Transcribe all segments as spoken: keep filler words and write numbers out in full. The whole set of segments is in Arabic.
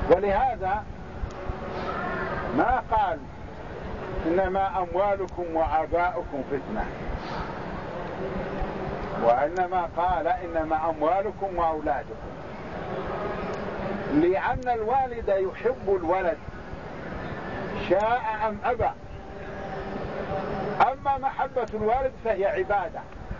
ولهذا ما قال إنما أموالكم وآباؤكم فتنة، وإنما قال إنما أموالكم وأولادكم، لأن الوالد يحب الولد شاء أم أبى. أما محبة الوالد فهي عبادة،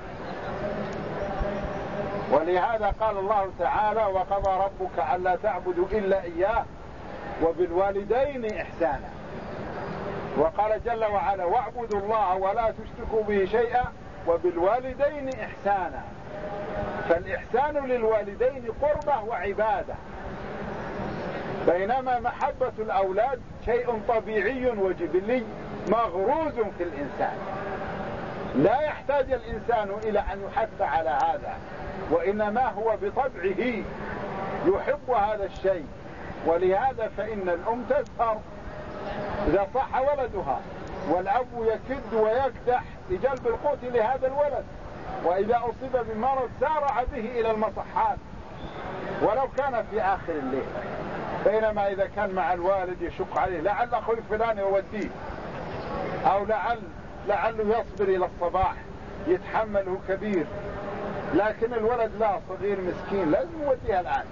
ولهذا قال الله تعالى وقضى ربك ألا تعبدوا إلا إياه وبالوالدين إحسانا، وقال جل وعلا واعبدوا الله ولا تشركوا به شيئا وبالوالدين إحسانا. فالإحسان للوالدين قربة وعبادة، بينما محبة الأولاد شيء طبيعي وجبلي مغروز في الإنسان، لا يحتاج الإنسان إلى أن يحث على هذا، وإنما هو بطبعه يحب هذا الشيء. ولهذا فإن الأم تسهر إذا صح ولدها، والأب يكد ويكدح لجلب القوت لهذا الولد، وإذا أصيب بمرض سارع به إلى المصحات ولو كان في آخر الليل. بينما إذا كان مع الوالد يشق عليه لعل أخوي فلان يوديه، أو لعل لعله يصبر إلى الصباح يتحمله كبير، لكن الولد لا، صغير مسكين لازم يوديها الآن.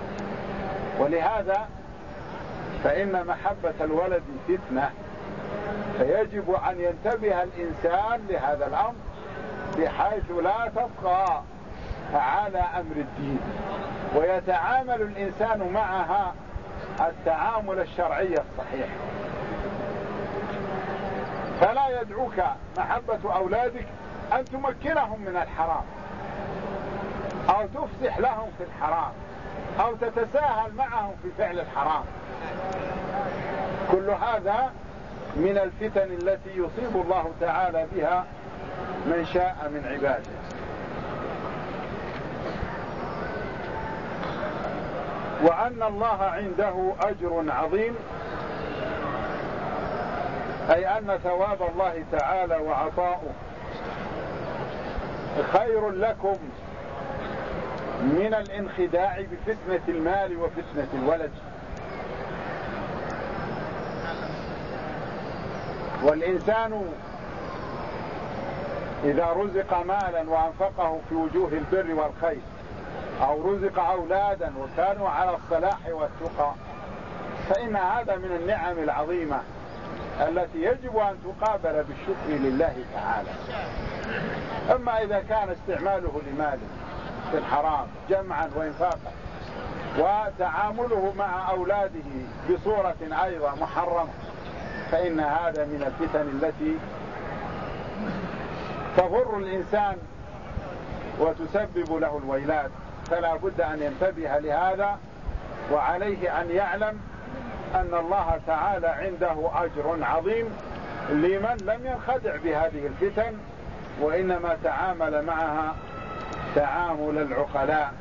ولهذا فإن محبة الولد فتنة، فيجب أن ينتبه الإنسان لهذا الأمر بحيث لا تبقى على أمر الدين، ويتعامل الإنسان معها التعامل الشرعي الصحيح. فلا يدعوك محبة أولادك أن تمكنهم من الحرام أو تفسح لهم في الحرام أو تتساهل معهم في فعل الحرام. كل هذا من الفتن التي يصيب الله تعالى بها من شاء من عباده. وأن الله عنده أجر عظيم، أي أن ثواب الله تعالى وعطاؤه خير لكم من الانخداع بفتنة المال وفتنة الولد. والإنسان إذا رزق مالا وأنفقه في وجوه البر والخير، أو رزق أولادا وكانوا على الصلاح والتقى، فإن هذا من النعم العظيمة التي يجب أن تقابل بالشكر لله تعالى. أما إذا كان استعماله لماله في الحرام جمعا وإنفاقا، وتعامله مع أولاده بصورة أيضا محرمة، فإن هذا من الفتن التي تضر الإنسان وتسبب له الويلات. فلا بد أن ينتبه لهذا، وعليه أن يعلم أن الله تعالى عنده أجر عظيم لمن لم ينخدع بهذه الفتن، وإنما تعامل معها تعامل العقلاء.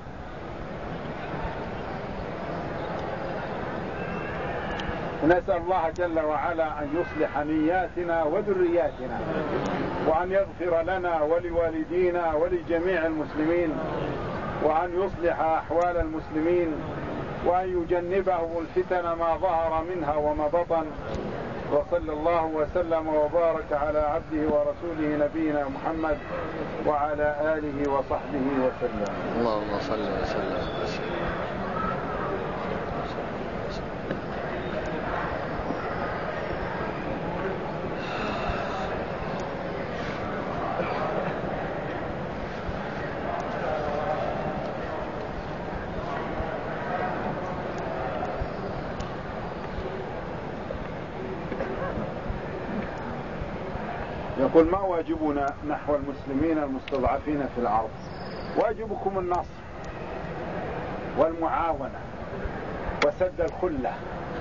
نسأل الله جل وعلا أن يصلح نياتنا وذرياتنا، وأن يغفر لنا ولوالدينا ولجميع المسلمين، وأن يصلح أحوال المسلمين، وأن يجنبهم الفتن ما ظهر منها وما بطن. وصلى الله وسلم وبارك على عبده ورسوله نبينا محمد وعلى آله وصحبه وسلم. اللهم صل وسلم وسلم. يقول ما واجبنا نحو المسلمين المستضعفين في الأرض؟ واجبكم النصر والمعاونة وسد الخلة.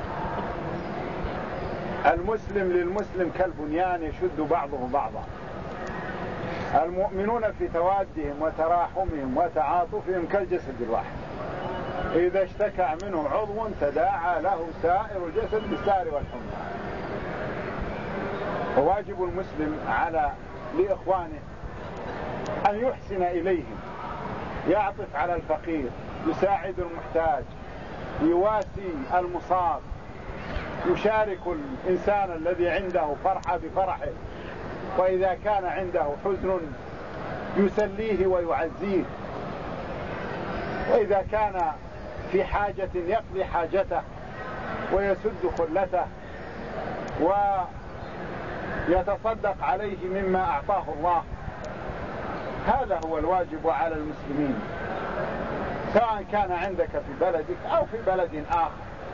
المسلم للمسلم كالبنيان يشد بعضه بعضا. المؤمنون في توادهم وتراحمهم وتعاطفهم كالجسد الواحد، إذا اشتكى منه عضو تداعى له سائر الجسد بالسهر والحمى. وواجب المسلم على لإخوانه أن يحسن إليهم، يعطف على الفقير، يساعد المحتاج، يواسي المصاب، يشارك الإنسان الذي عنده فرحة بفرحه، وإذا كان عنده حزن يسليه ويعزيه، وإذا كان في حاجة يقضي حاجته ويسد خلته ويتصدق عليه مما أعطاه الله. هذا هو الواجب على المسلمين، سواء كان عندك في بلدك أو في بلد آخر.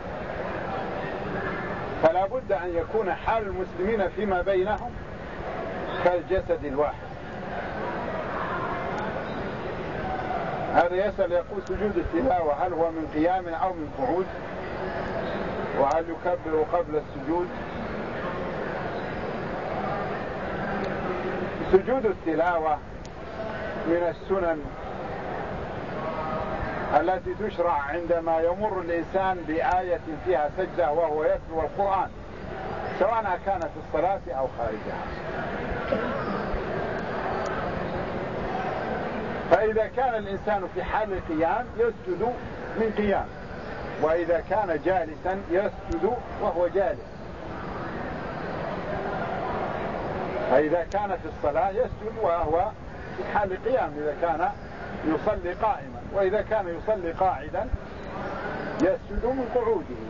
فلا بد أن يكون حال المسلمين فيما بينهم كالجسد الواحد. هذا يسأل يقول سجود التلاوة هل هو من قيام أو من قعود؟ وهل يكبر قبل السجود؟ سجود التلاوة من السنن التي تشرع عندما يمر الإنسان بآية فيها سجدة وهو يتلو القرآن، سواء كان في الصلاة أو خارجها. فإذا كان الإنسان في حال القيام يسجد من قيام، وإذا كان جالسا يسجد وهو جالس. فإذا كان في الصلاة يسجد وهو في حال القيام إذا كان يصلي قائما، وإذا كان يصلي قاعدا يسجد من قعوده،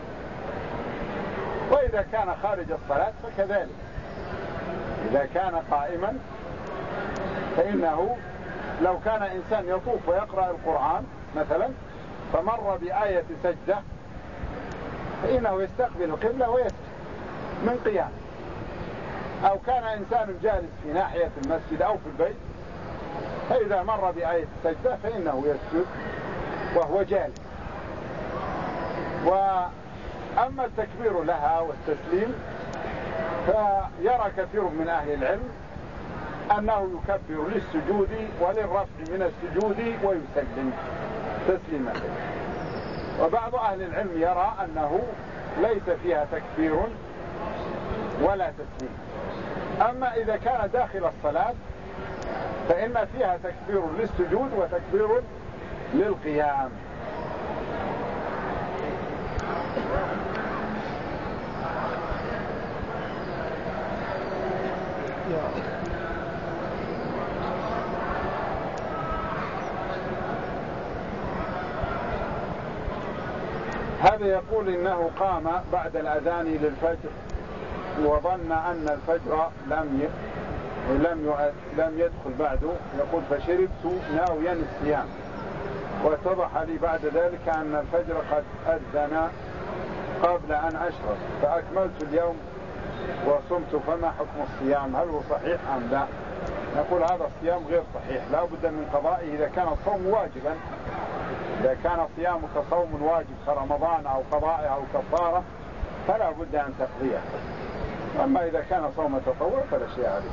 وإذا كان خارج الصلاة فكذلك. إذا كان قائما فإنه لو كان إنسان يطوف ويقرأ القرآن مثلا فمر بآية سجدة فإنه يستقبل القبلة ويسجد من قيام. أو كان إنسان جالس في ناحية المسجد أو في البيت فإذا مر بآية سجدة فإنه يسجد وهو جالس. وأما التكبير لها والتسليم فيرى كثير من أهل العلم أنه يكبر للسجود وللرفع من السجود ويسلم تسليما. وبعض أهل العلم يرى أنه ليس فيها تكبير ولا تسليم. أما إذا كان داخل الصلاة فإن فيها تكبير للسجود وتكبير للقيام. هذا يقول إنه قام بعد الأذان للفجر وظن أن الفجر لم لم لم يدخل بعده، يقول فشربت ناويا الصيام، واتضح لي بعد ذلك أن الفجر قد أذن قبل أن أشرب فأكملت اليوم وصمت، فما حكم الصيام؟ هل هو صحيح أم لا؟ نقول هذا الصيام غير صحيح، لا بد من قضائه إذا كان الصوم واجبا. إذا كان صيامك صوم واجب كرمضان أو قضاء أو كفارة فلا بد أن تقضيه. أما إذا كان صوم تطوع فلا شيء عليه.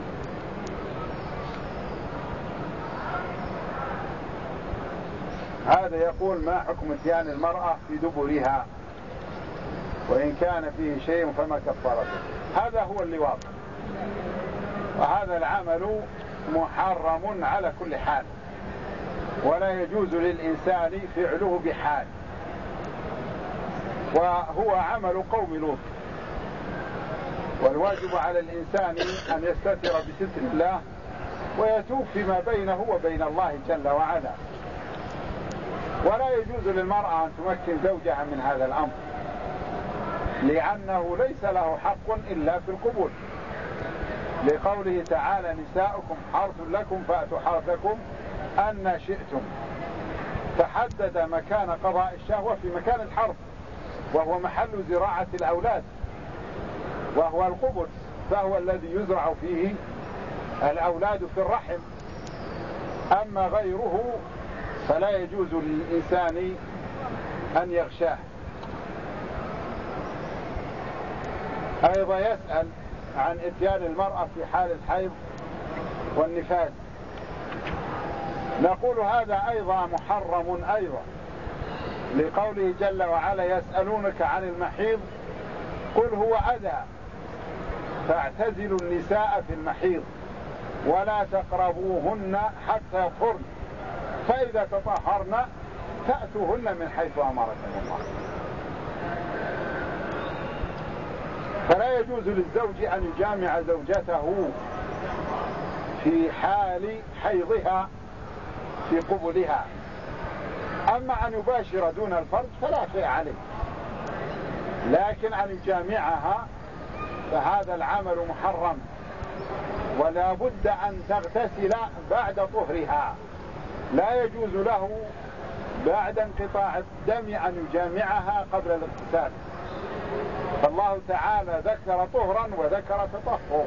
هذا يقول ما حكم اتيان المرأة في دبرها وإن كان فيه شيء فما كفارته؟ هذا هو اللواط، وهذا العمل محرم على كل حال، ولا يجوز للإنسان فعله بحال، وهو عمل قوم لوط. والواجب على الإنسان أن يستتر بستر الله ويتوب فيما بينه وبين الله جل وعلا. ولا يجوز للمرأة أن تمكن زوجها من هذا الأمر، لأنه ليس له حق إلا في القبول، لقوله تعالى نساؤكم حرث لكم فأتوا حرثكم أن شئتم، فحدد مكان قضاء الشهوة في مكان الحرث وهو محل زراعة الأولاد وهو القبل، فهو الذي يزرع فيه الأولاد في الرحم. أما غيره فلا يجوز للإنسان أن يغشاه. أيضا يسأل عن إتيان المرأة في حال الحيض والنفاس. نقول هذا أيضا محرم أيضا، لقوله جل وعلا يسألونك عن المحيض قل هو أذى فاعتزلوا النساء في المحيض ولا تقربوهن حتى يطهرن فإذا تطهرن فأتوهن من حيث أمركم الله. فلا يجوز للزوج أن يجامع زوجته في حال حيضها في قبلها، أما أن يباشر دون الفرج فلا شيء عليه، لكن أن يجامعها فهذا العمل محرم، ولا بد أن تغتسل بعد طهرها. لا يجوز له بعد انقطاع الدم أن يجامعها قبل الاغتسال، فالله تعالى ذكر طهرا وذكر تطهر،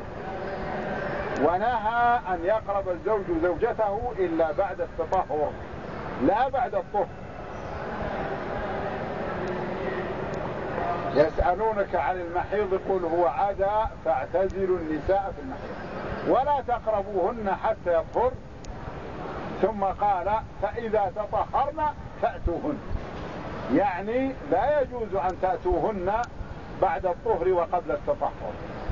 ونهى أن يقرب الزوج زوجته إلا بعد التطهر لا بعد الطهر. يسألونك عن المحيض قل هو أذى فاعتزلوا النساء في المحيض ولا تقربوهن حتى يطهر، ثم قال فإذا تطهرن فأتوهن، يعني لا يجوز أن تأتوهن بعد الطهر وقبل التطهر.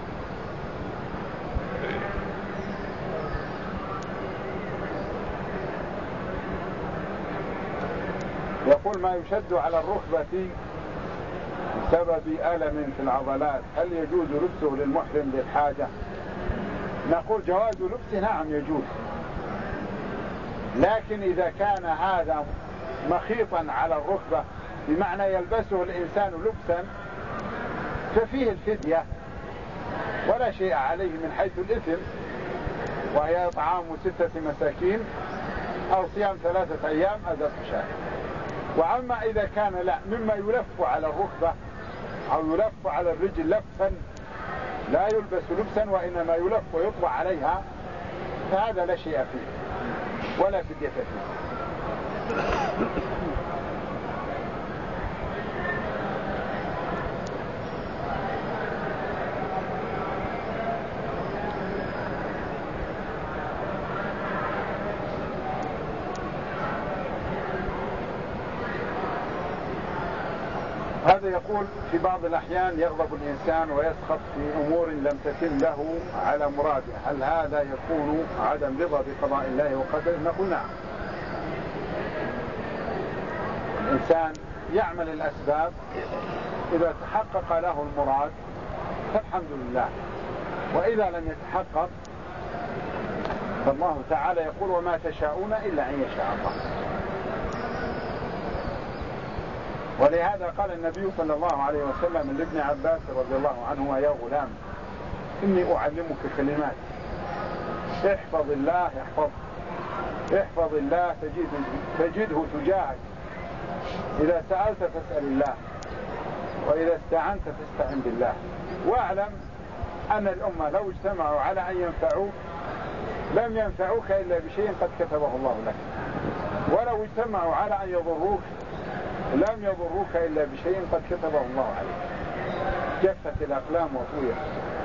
يقول ما يشد على الركبة بسبب ألم في العضلات هل يجوز لبسه للمحرم للحاجة؟ نقول جواز لبسه نعم يجوز، لكن إذا كان هذا مخيطا على الركبة بمعنى يلبسه الإنسان لبسا ففيه الفدية ولا شيء عليه من حيث الإثم، وهي إطعام ستة مساكين أو صيام ثلاثة أيام أدى شهر. وأما إذا كان لا مما يلف على الركبة أو يلف على الرجل لفا لا يلبس لبسا وإنما يلف ويطبع عليها فهذا لا شيء فيه ولا فدية فيه. هذا يقول في بعض الأحيان يغضب الإنسان ويسخط في أمور لم تتم له على مراده، هل هذا يكون عدم رضا بقضاء الله وقدره؟ نقول نعم، الإنسان يعمل الأسباب إذا تحقق له المراد فالحمد لله، وإذا لم يتحقق فالله تعالى يقول وما تشاءون إلا أن يشاء الله. ولهذا قال النبي صلى الله عليه وسلم لابن عباس رضي الله عنه يا غلام إني أعلمك كلمات احفظ الله يحفظك، احفظ الله تجده, تجده تجاهك، إذا سألت فاسأل الله وإذا استعنت فاستعن بالله. واعلم أن الأمة لو اجتمعوا على أن ينفعوك لم ينفعوك إلا بشيء قد كتبه الله لك، ولو اجتمعوا على أن يضروك لم يضروك إلا بشيء قد كتبه الله عليك. جفت الأقلام وطويت.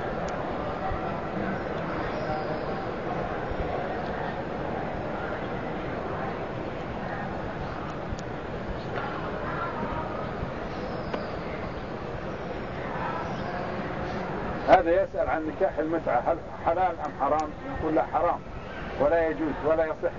هذا يسأل عن نكاح المتعة هل حلال أم حرام؟ نقول لا حرام ولا يجوز ولا يصح،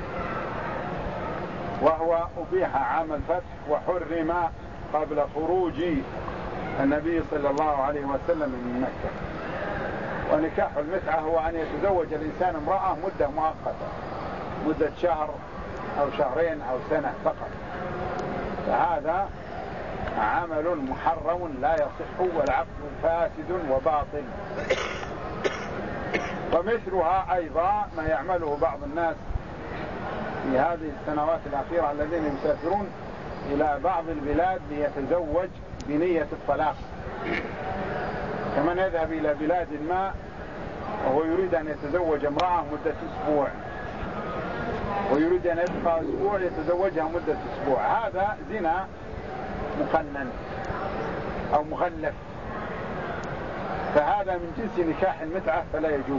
وهو أبيح عام الفتح وحرم قبل خروج النبي صلى الله عليه وسلم من مكة. ونكاح المتعة هو أن يتزوج الإنسان امرأة مدة مؤقتة، مدة شهر أو شهرين أو سنة فقط، فهذا عمل محرم لا يصح والعقد فاسد وباطل. ومثلها أيضا ما يعمله بعض الناس في هذه السنوات الأخيرة الذين يسافرون إلى بعض البلاد ليتزوج بنية الطلاق، كمن يذهب إلى بلاد ما وهو يريد أن يتزوج امرأة مدة أسبوع ويريد أن يبقى أسبوع يتزوجها مدة أسبوع، هذا زنا مقنن أو مغلف، فهذا من جنس نكاح المتعة فلا يجوز.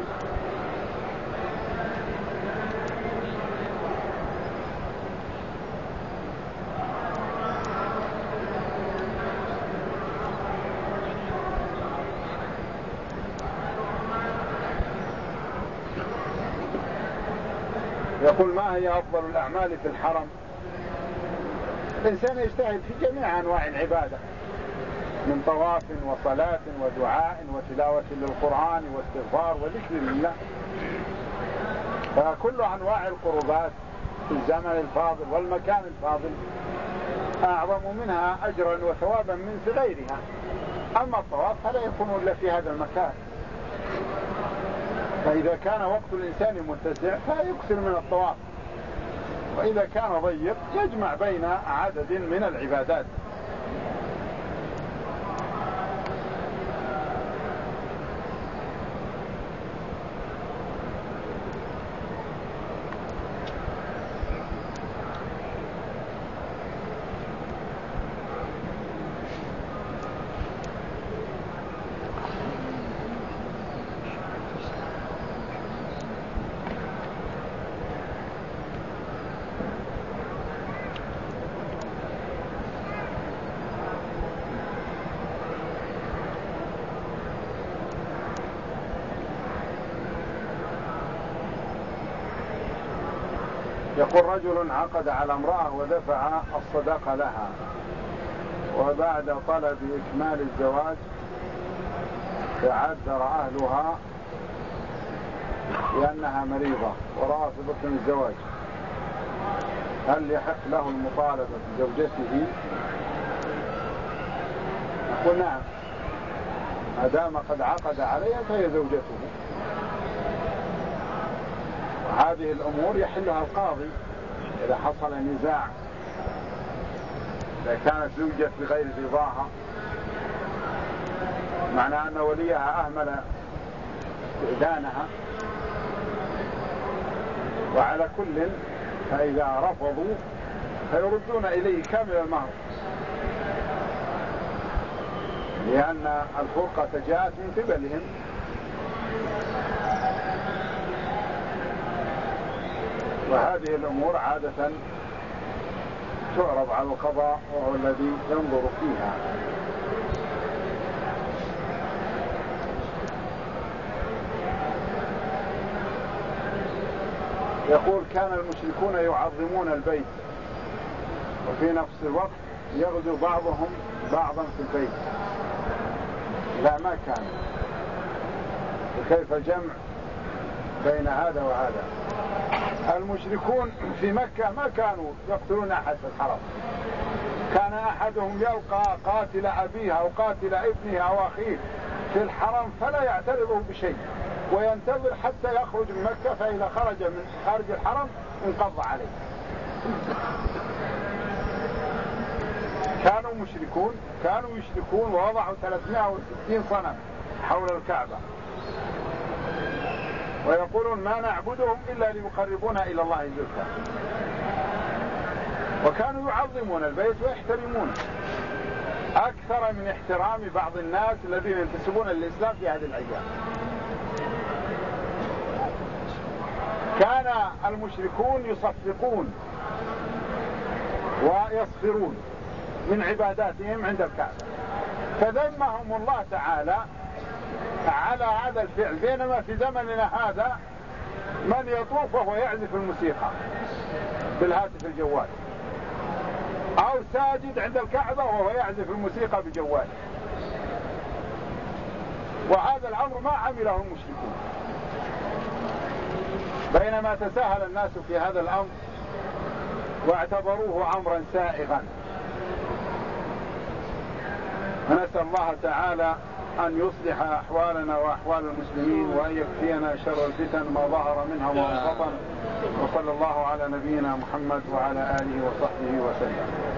يقول ما هي أفضل الأعمال في الحرم؟ الإنسان يجتهد في جميع أنواع العبادة من طواف وصلاة ودعاء وتلاوة للقرآن واستغفار وذكر لله، فكل أنواع القربات في الزمن الفاضل والمكان الفاضل أعظم منها أجرا وثوابا من غيرها. أما الطواف فلا يكون إلا في هذا المكان، فإذا كان وقت الإنسان متسع فيكثر من الطواف، وإذا كان ضيق يجمع بين عدد من العبادات. يقول رجل عقد على امرأة ودفع الصداقة لها، وبعد طلب إكمال الزواج تعذر أهلها لأنها مريضة ورافضة الزواج، هل يحق له المطالبة بزوجته؟ نقول نعم، ما دام قد عقد عليها فهي زوجته، وهذه الأمور يحلها القاضي إذا حصل نزاع، إذا كانت زوجت بغير رضاها معنى أن وليها أهمل استئذانها، وعلى كل فإذا رفضوا فيردون إليه كامل المهر، لأن الفرقة جاءت من قبلهم. وهذه الأمور عادة تعرض على القضاء وهو الذي ينظر فيها. يقول كان المشركون يعظمون البيت وفي نفس الوقت يغزو بعضهم بعضا في البيت، لا ما كان، وكيف جمع بين هذا وهذا؟ المشركون في مكة ما كانوا يقتلون أحد في الحرم، كان أحدهم يلقى قاتل أبيه أو قاتل ابنه أو أخيه في الحرم فلا يعترضه بشيء، وينتظر حتى يخرج من مكة، فإذا خرج من خارج الحرم انقض عليه. كانوا مشركون، كانوا يشركون ووضعوا ثلاثمائة وستين صنم حول الكعبة، ويقولون ما نعبدهم إلا ليقربونا إلى الله زلفى، وكانوا يعظمون البيت ويحترمونه أكثر من احترام بعض الناس الذين ينتسبون للإسلام في هذه الأيام. كان المشركون يصفقون ويصفرون من عباداتهم عند الكعبة، فذمهم الله تعالى على هذا الفعل، بينما في زمننا هذا من يطوف وهو يعزف الموسيقى بالهاتف الجوال، أو ساجد عند الكعبة وهو يعزف الموسيقى بجواله، وهذا الأمر ما عمله المشركون، بينما تساهل الناس في هذا الأمر واعتبروه أمرا سائغا. ونسأل الله تعالى أن يصلح أحوالنا وأحوال المسلمين، وأن يكفينا شر الفتن ما ظهر منها وما بطن، وصلى الله على نبينا محمد وعلى آله وصحبه وسلم.